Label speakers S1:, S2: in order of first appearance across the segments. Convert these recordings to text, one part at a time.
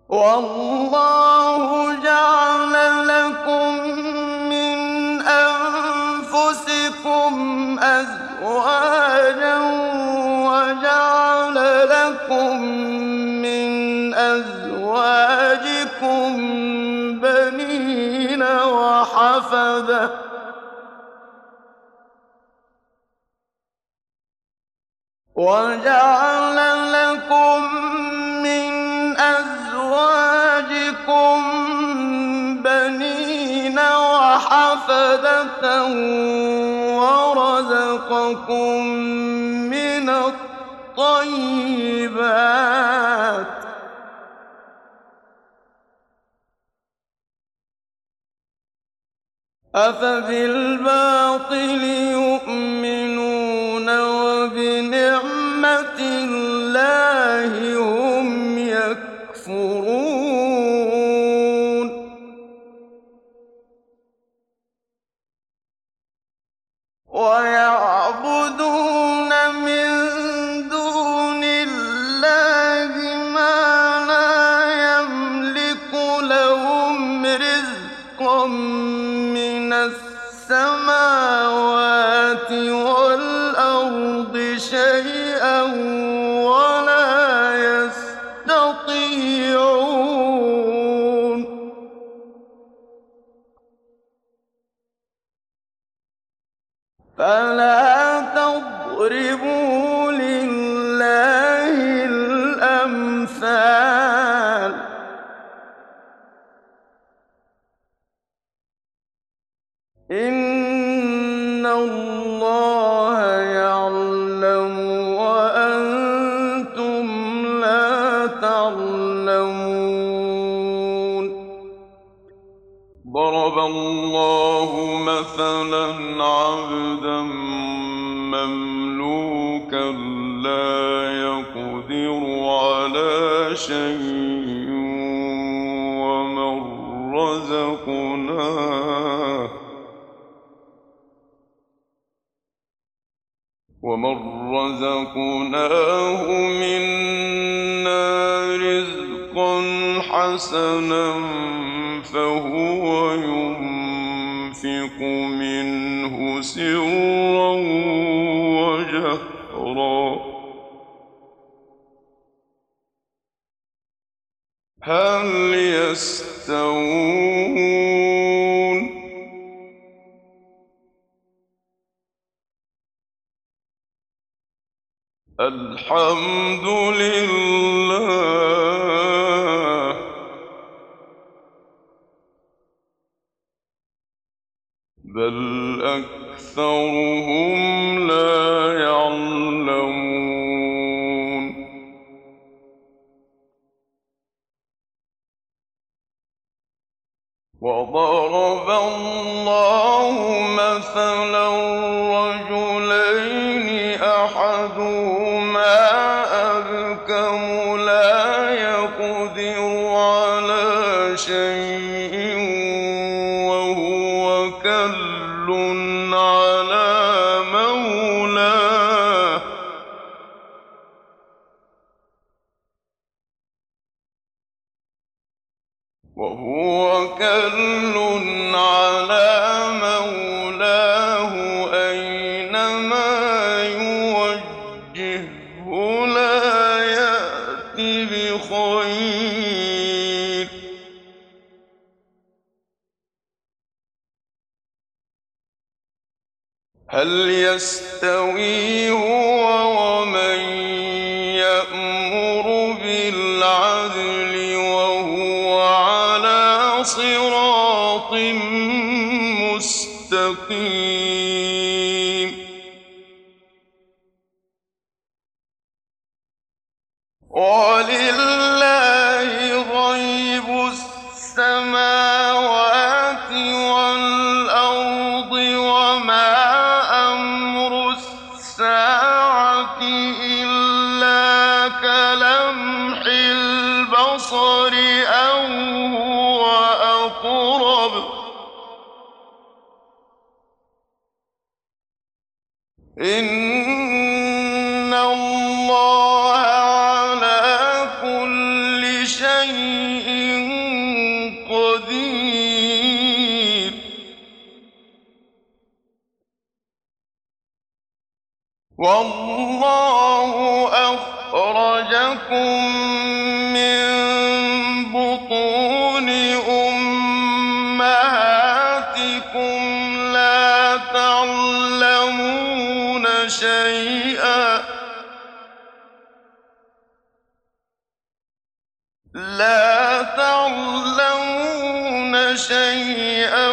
S1: والله جعل لكم من أنفسكم أزواجا وجعل لكم من أزواجكم بنين وجعل لكم من أزواجكم بنين وحفدة ورزقكم من الطيبات أفبالباطل يؤمنون وبنعمة الله هم يكفرون ويعبدون من دون الله ما لا يملك لهم رزقا من السماوات والأرض شيئا ولا يستطيعون فلا تضربوا لله الأمثال إن الله يعلم وأنتم لا تعلمون ضرب الله مثلا عبدا مملوكا لا يقدر على شيء ومن رزقناه منا رزقا حسنا فهو ينفق منه سرا وجهرا هل يستوون الحمد لله بل أكثرهم لا يعلمون وضرب الله مثلا رجلين أحدهما أبكم لا يقدر على شيء وهو كل على مولاه أينما يوجهه لا يأت بخير هل يستوي هو ومن يأمر بالعدل وهو على صراط مستقيم ولله غيب السماوات والأرض وما أمر الساعة إلا كلمح البصر أو هو أقرب إن الله على كل شيء والله أخرجكم من بطون أمهاتكم لا تعلمون شيئا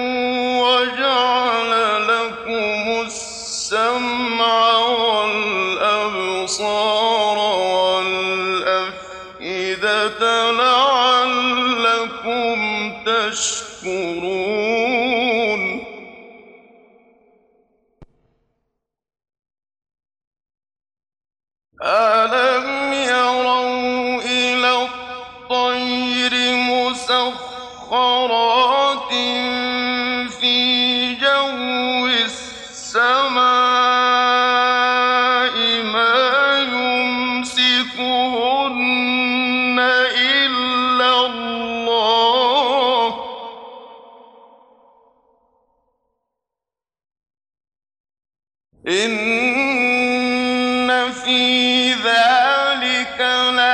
S1: وجعل لكم السمع والأبصار والأفئدة لعلكم تشكرون أَلَمْ يَرَوْا إِلَى الطَّيْرِ مُسَخَّرَاتٍ فِي جَوِّ السَّمَاءِ مَا يُمْسِكُهُنَّ إِلَّا اللَّهُ ۗ إِنَّ فِي ذَٰلِكَ